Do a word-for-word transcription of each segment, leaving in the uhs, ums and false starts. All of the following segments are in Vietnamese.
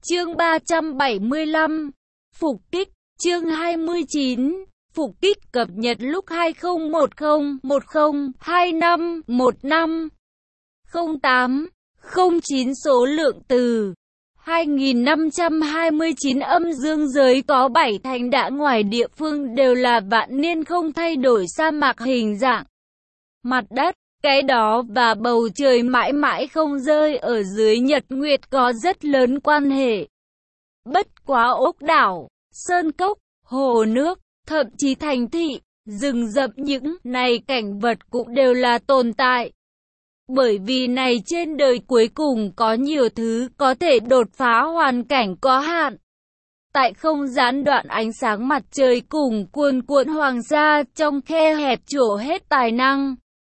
Chương ba trăm bảy mươi lăm. Phục kích. Chương hai mươi chín. Phục kích cập nhật lúc hai không một không một không hai năm một năm không tám không chín. Số lượng từ hai nghìn năm trăm hai mươi chín. Âm dương giới có bảy thành đã ngoài địa phương đều là vạn niên không thay đổi sa mạc hình dạng mặt đất. Cái đó và bầu trời mãi mãi không rơi ở dưới nhật nguyệt có rất lớn quan hệ. Bất quá ốc đảo, sơn cốc, hồ nước, thậm chí thành thị, rừng rậm những này cảnh vật cũng đều là tồn tại. Bởi vì này trên đời cuối cùng có nhiều thứ có thể đột phá hoàn cảnh có hạn. Tại không gián đoạn ánh sáng mặt trời cùng cuồn cuộn hoàng sa trong khe hẹp trổ hết tài năng.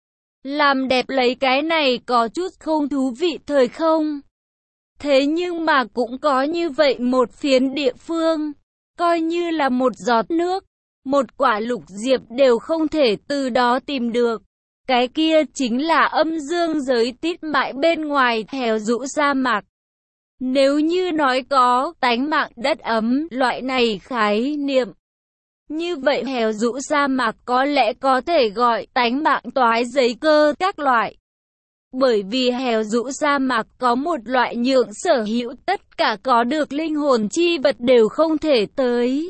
Làm đẹp lấy cái này có chút không thú vị thời không? Thế nhưng mà cũng có như vậy một phiến địa phương, coi như là một giọt nước, một quả lục diệp đều không thể từ đó tìm được. Cái kia chính là âm dương giới tít mãi bên ngoài hẻo rũ sa mạc. Nếu như nói có tánh mạng đất ấm loại này khái niệm, như vậy hẻo rũ sa mạc có lẽ có thể gọi tánh mạng toái giấy cơ các loại. Bởi vì hẻo rũ sa mạc có một loại nhượng sở hữu tất cả có được linh hồn chi vật đều không thể tới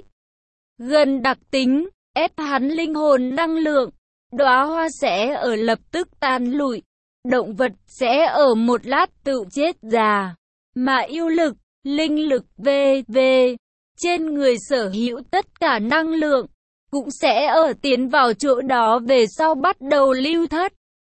gần đặc tính, ép hắn linh hồn năng lượng. Đóa hoa sẽ ở lập tức tan lụi, động vật sẽ ở một lát tự chết già, mà yêu lực, linh lực vân vân trên người sở hữu tất cả năng lượng, cũng sẽ ở tiến vào chỗ đó về sau bắt đầu lưu thất.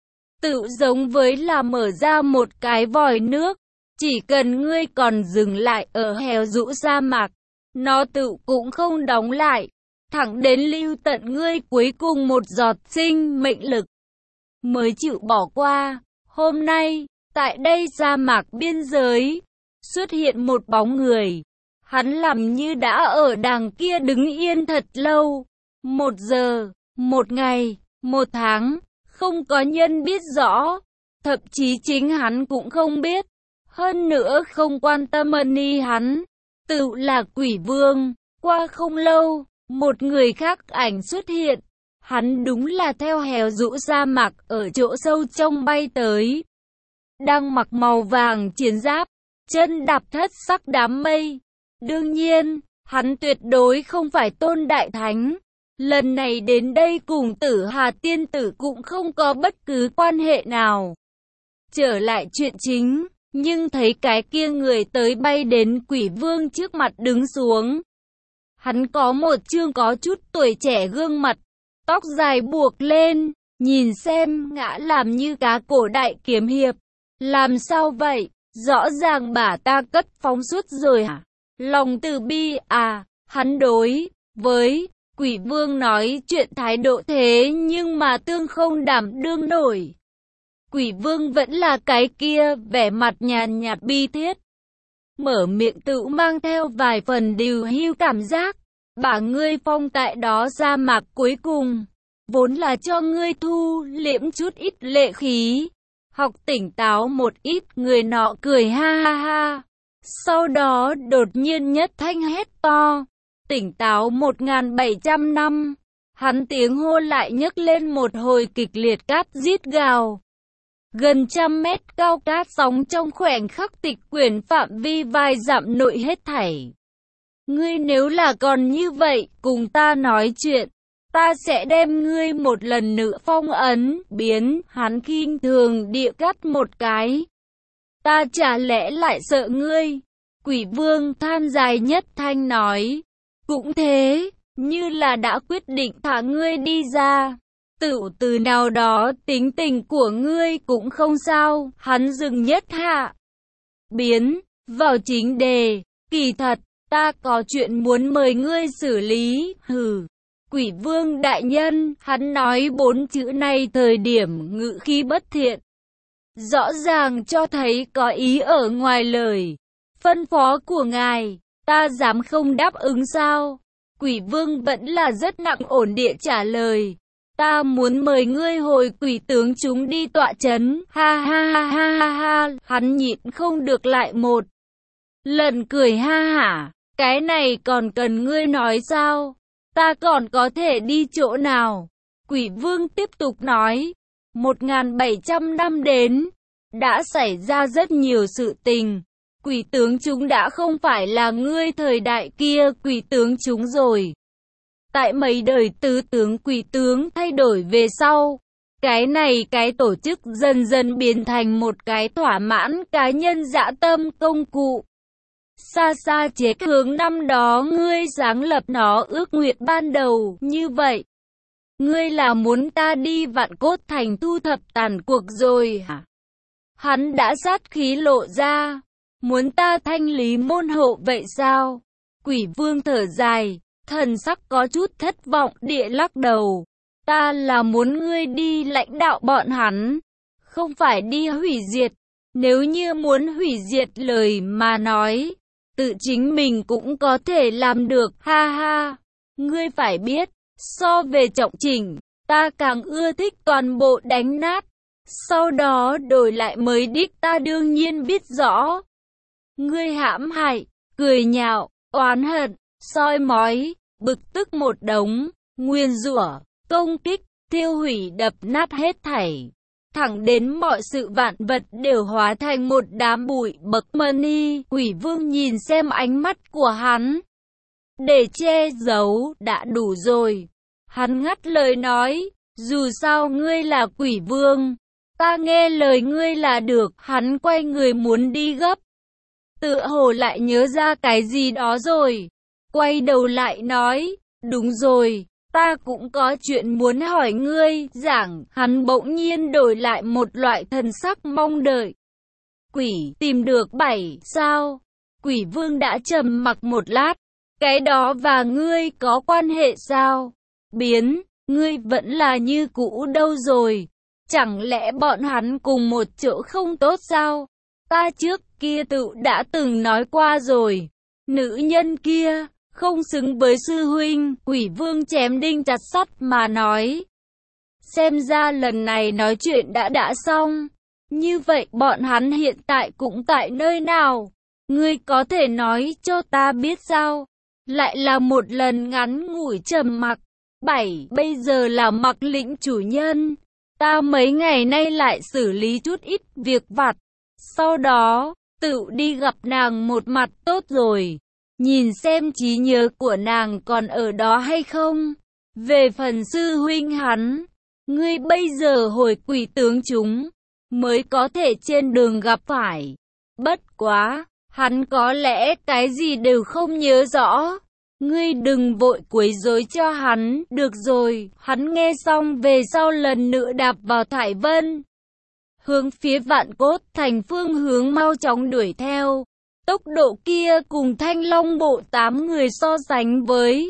Tự giống với là mở ra một cái vòi nước, chỉ cần ngươi còn dừng lại ở hẻo rũ sa mạc, nó tự cũng không đóng lại, thẳng đến lưu tận ngươi cuối cùng một giọt sinh mệnh lực mới chịu bỏ qua. Hôm nay, tại đây sa mạc biên giới, xuất hiện một bóng người. Hắn làm như đã ở đằng kia đứng yên thật lâu. Một giờ, một ngày, một tháng, không có nhân biết rõ. Thậm chí chính hắn cũng không biết. Hơn nữa không quan tâm ân y hắn. Tự là quỷ vương. Qua không lâu, một người khác ảnh xuất hiện. Hắn đúng là theo hẻo rũ sa mạc ở chỗ sâu trong bay tới. Đang mặc màu vàng chiến giáp, chân đạp thất sắc đám mây. Đương nhiên, hắn tuyệt đối không phải Tôn Đại Thánh. Lần này đến đây cùng Tử Hà Tiên Tử cũng không có bất cứ quan hệ nào. Trở lại chuyện chính, nhưng thấy cái kia người tới bay đến quỷ vương trước mặt đứng xuống. Hắn có một trương có chút tuổi trẻ gương mặt, tóc dài buộc lên, nhìn xem ngã làm như cá cổ đại kiếm hiệp. Làm sao vậy? Rõ ràng bà ta cất phóng suốt rồi hả? Lòng từ bi à? Hắn đối với quỷ vương nói chuyện thái độ thế nhưng mà tương không đảm đương nổi. Quỷ vương vẫn là cái kia, vẻ mặt nhàn nhạt bi thiết. Mở miệng tự mang theo vài phần điều hưu cảm giác. Bà ngươi phong tại đó sa mạc cuối cùng, vốn là cho ngươi thu liễm chút ít lệ khí. Học tỉnh táo một ít, người nọ cười ha ha ha. Sau đó đột nhiên nhất thanh hét to. Tỉnh táo một nghìn bảy trăm năm. Hắn tiếng hô lại nhấc lên một hồi kịch liệt cát rít gào. Gần trăm mét cao cát sóng trong khoảnh khắc tịch quyển phạm vi vài dặm nội hết thảy. Ngươi nếu là còn như vậy, cùng ta nói chuyện, ta sẽ đem ngươi một lần nữa phong ấn, biến. Hắn khinh thường địa cắt một cái. Ta chả lẽ lại sợ ngươi? Quỷ vương than dài nhất thanh nói. Cũng thế, như là đã quyết định thả ngươi đi ra. Tự từ nào đó tính tình của ngươi cũng không sao. Hắn dừng nhất hạ. Biến vào chính đề. Kỳ thật, ta có chuyện muốn mời ngươi xử lý. Hừ. Quỷ vương đại nhân, hắn nói bốn chữ này thời điểm ngữ khí bất thiện. Rõ ràng cho thấy có ý ở ngoài lời. Phân phó của ngài, ta dám không đáp ứng sao? Quỷ vương vẫn là rất nặng ổn địa trả lời. Ta muốn mời ngươi hồi quỷ tướng chúng đi tọa chấn. Ha ha ha ha ha ha. Hắn nhịn không được lại một Lần cười ha hả, cái này còn cần ngươi nói sao? Ta còn có thể đi chỗ nào? Quỷ vương tiếp tục nói, một nghìn bảy trăm năm đến, đã xảy ra rất nhiều sự tình. Quỷ tướng chúng đã không phải là ngươi thời đại kia quỷ tướng chúng rồi. Tại mấy đời tứ tướng quỷ tướng thay đổi về sau, cái này cái tổ chức dần dần biến thành một cái thỏa mãn cá nhân dã tâm công cụ. Xa xa chế hướng năm đó ngươi sáng lập nó ước nguyện ban đầu như vậy. Ngươi là muốn ta đi Vạn Cốt Thành thu thập tàn cuộc rồi hả? Hắn đã sát khí lộ ra. Muốn ta thanh lý môn hộ vậy sao? Quỷ vương thở dài, thần sắc có chút thất vọng địa lắc đầu. Ta là muốn ngươi đi lãnh đạo bọn hắn, không phải đi hủy diệt. Nếu như muốn hủy diệt lời mà nói, tự chính mình cũng có thể làm được, ha ha. Ngươi phải biết, so về trọng chỉnh, ta càng ưa thích toàn bộ đánh nát. Sau đó đổi lại mới đích ta đương nhiên biết rõ. Ngươi hãm hại, cười nhạo, oán hận, soi mói, bực tức một đống, nguyên rủa, công kích, thiêu hủy đập nát hết thảy. Thẳng đến mọi sự vạn vật đều hóa thành một đám bụi bậc mani. Quỷ vương nhìn xem ánh mắt của hắn. Để che giấu đã đủ rồi. Hắn ngắt lời nói, dù sao ngươi là quỷ vương, ta nghe lời ngươi là được. Hắn quay người muốn đi gấp. Tựa hồ lại nhớ ra cái gì đó rồi. Quay đầu lại nói, đúng rồi, ta cũng có chuyện muốn hỏi ngươi. Giảng, hắn bỗng nhiên đổi lại một loại thần sắc mong đợi. Quỷ, tìm được bảy, sao? Quỷ vương đã trầm mặc một lát. Cái đó và ngươi có quan hệ sao? Biến, ngươi vẫn là như cũ đâu rồi? Chẳng lẽ bọn hắn cùng một chỗ không tốt sao? Ta trước kia tự đã từng nói qua rồi. Nữ nhân kia, không xứng với sư huynh. Quỷ vương chém đinh chặt sắt mà nói. Xem ra lần này nói chuyện đã đã xong. Như vậy bọn hắn hiện tại cũng tại nơi nào? Ngươi có thể nói cho ta biết sao? Lại là một lần ngắn ngủi trầm mặc. Bảy, bây giờ là Mặc Lĩnh chủ nhân. Ta mấy ngày nay lại xử lý chút ít việc vặt. Sau đó, tự đi gặp nàng một mặt tốt rồi. Nhìn xem trí nhớ của nàng còn ở đó hay không. Về phần sư huynh hắn, ngươi bây giờ hồi quỷ tướng chúng, mới có thể trên đường gặp phải. Bất quá, hắn có lẽ cái gì đều không nhớ rõ. Ngươi đừng vội quấy rối cho hắn, được rồi. Hắn nghe xong về sau lần nữa đạp vào thải vân. Hướng phía Vạn Cốt Thành phương hướng mau chóng đuổi theo. Tốc độ kia cùng Thanh Long bộ tám người so sánh với,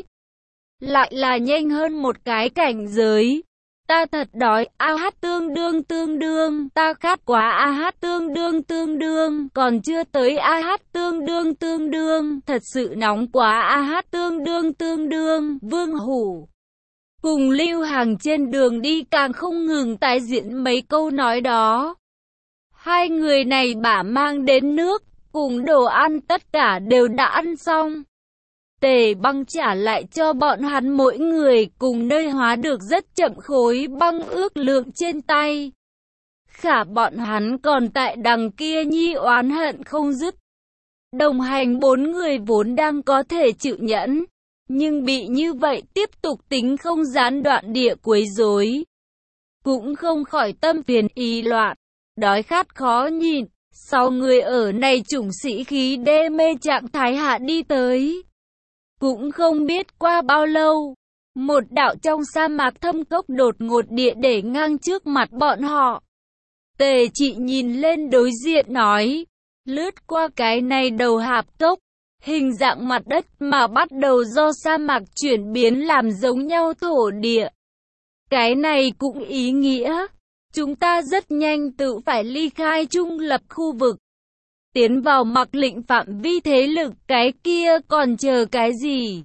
lại là nhanh hơn một cái cảnh giới. Ta thật đói, a hát tương đương tương đương, ta khát quá, a hát tương đương tương đương, còn chưa tới, a hát tương đương tương đương, thật sự nóng quá, a hát tương đương tương đương. Vương Hủ cùng Lưu Hàng trên đường đi càng không ngừng tái diễn mấy câu nói đó. Hai người này bả mang đến nước, cùng đồ ăn tất cả đều đã ăn xong. Tề Băng trả lại cho bọn hắn mỗi người cùng nơi hóa được rất chậm khối băng ước lượng trên tay. Khả bọn hắn còn tại đằng kia nhi oán hận không dứt. Đồng hành bốn người vốn đang có thể chịu nhẫn, nhưng bị như vậy tiếp tục tính không gián đoạn địa quấy rối, cũng không khỏi tâm phiền ý loạn, đói khát khó nhịn. Sau người ở này chủng sĩ khí đê mê trạng thái hạ đi tới. Cũng không biết qua bao lâu, một đạo trong sa mạc thâm cốc đột ngột địa để ngang trước mặt bọn họ. Tề Trị nhìn lên đối diện nói, lướt qua cái này đầu hạp cốc, hình dạng mặt đất mà bắt đầu do sa mạc chuyển biến làm giống nhau thổ địa. Cái này cũng ý nghĩa, chúng ta rất nhanh tự phải ly khai trung lập khu vực. Tiến vào Mặc Lĩnh phạm vi thế lực, cái kia còn chờ cái gì?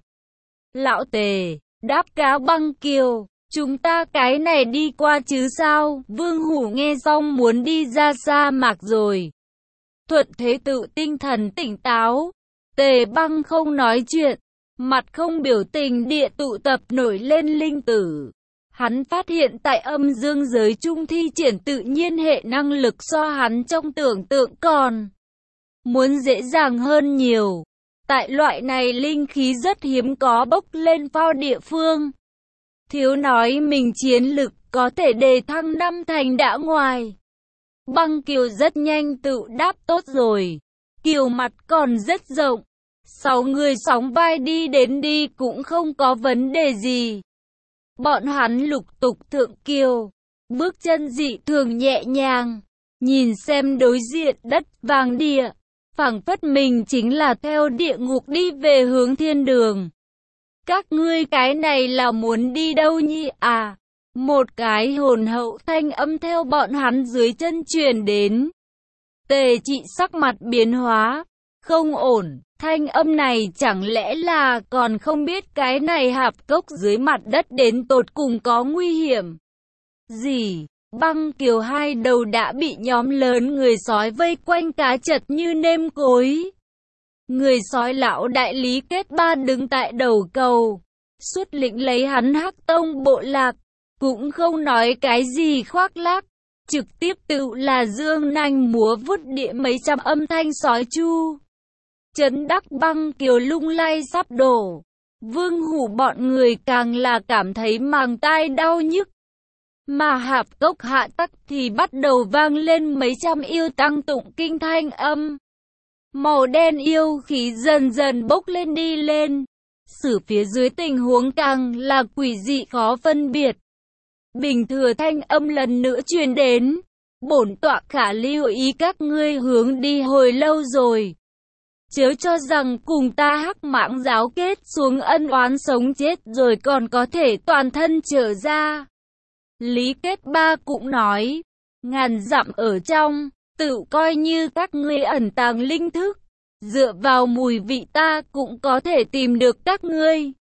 Lão Tề, đáp Cá Băng Kiều, chúng ta cái này đi qua chứ sao? Vương Hủ nghe xong muốn đi ra sa mạc rồi. thuận thế tự tinh thần tỉnh táo. Tề Băng không nói chuyện, mặt không biểu tình địa tụ tập nổi lên linh tử. Hắn phát hiện tại âm dương giới trung thi triển tự nhiên hệ năng lực so hắn trong tưởng tượng còn muốn dễ dàng hơn nhiều. Tại loại này linh khí rất hiếm có bốc lên phao địa phương. Thiếu nói mình chiến lực có thể đề thăng năm thành đã ngoài. Băng Kiều rất nhanh tự đáp tốt rồi. Kiều mặt còn rất rộng. Sáu người sóng vai đi đến đi cũng không có vấn đề gì. Bọn hắn lục tục thượng kiều. Bước chân dị thường nhẹ nhàng. Nhìn xem đối diện đất vàng địa. Phảng phất mình chính là theo địa ngục đi về hướng thiên đường. Các ngươi cái này là muốn đi đâu nhỉ à? Một cái hồn hậu thanh âm theo bọn hắn dưới chân truyền đến. Tề Trị sắc mặt biến hóa. Không ổn, thanh âm này chẳng lẽ là còn không biết cái này hạp cốc dưới mặt đất đến tột cùng có nguy hiểm gì? Băng Kiều hai đầu đã bị nhóm lớn người sói vây quanh cá chật như nêm cối. Người sói lão đại Lý Kết Ba đứng tại đầu cầu, xuất lĩnh lấy hắn Hắc Tông bộ lạc, cũng không nói cái gì khoác lác, trực tiếp tự là dương nanh múa vút địa mấy trăm âm thanh sói chu. Trấn Đắc Băng Kiều lung lay sắp đổ, Vương Hủ bọn người càng là cảm thấy màng tai đau nhức. Mà hạp cốc hạ tắc thì bắt đầu vang lên mấy trăm yêu tăng tụng kinh thanh âm. Màu đen yêu khí dần dần bốc lên đi lên. Sử phía dưới tình huống càng là quỷ dị khó phân biệt. Bình thừa thanh âm lần nữa truyền đến. Bổn tọa khả lưu ý các ngươi hướng đi hồi lâu rồi. Chớ cho rằng cùng ta Hắc Mãng giáo kết xuống ân oán sống chết rồi còn có thể toàn thân trở ra. Lý Kết Ba cũng nói, ngàn dặm ở trong, tự coi như các ngươi ẩn tàng linh thức, dựa vào mùi vị ta cũng có thể tìm được các ngươi.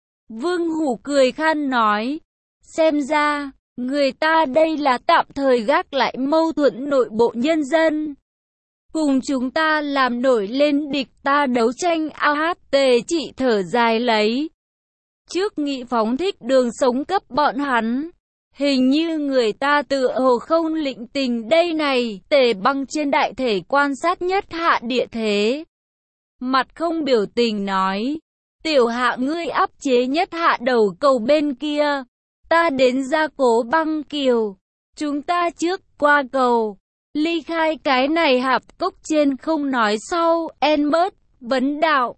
Vương Hủ cười khan nói, xem ra, người ta đây là tạm thời gác lại mâu thuẫn nội bộ nhân dân. Cùng chúng ta làm nổi lên địch ta đấu tranh ao hát. Tề Trị thở dài lấy. Trước nghị phóng thích đường sống cấp bọn hắn. Hình như người ta tự hồ không lĩnh tình đây này. Tề Băng trên đại thể quan sát nhất hạ địa thế. Mặt không biểu tình nói. Tiểu hạ ngươi áp chế nhất hạ đầu cầu bên kia. Ta đến gia cố Băng Kiều. Chúng ta trước qua cầu. Ly khai cái này hạp cốc trên không nói sau. En bớt, vấn đạo.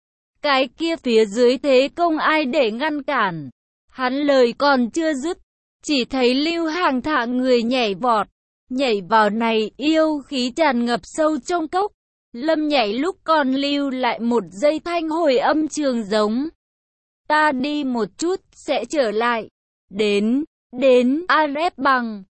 Cái kia phía dưới thế công ai để ngăn cản. Hắn lời còn chưa dứt. Chỉ thấy Lưu Hàng thả người nhảy vọt. Nhảy vào này yêu khí tràn ngập sâu trong cốc. Lâm nhảy lúc còn lưu lại một dây thanh hồi âm trường giống. Ta đi một chút sẽ trở lại. Đến, đến A Rép Bằng.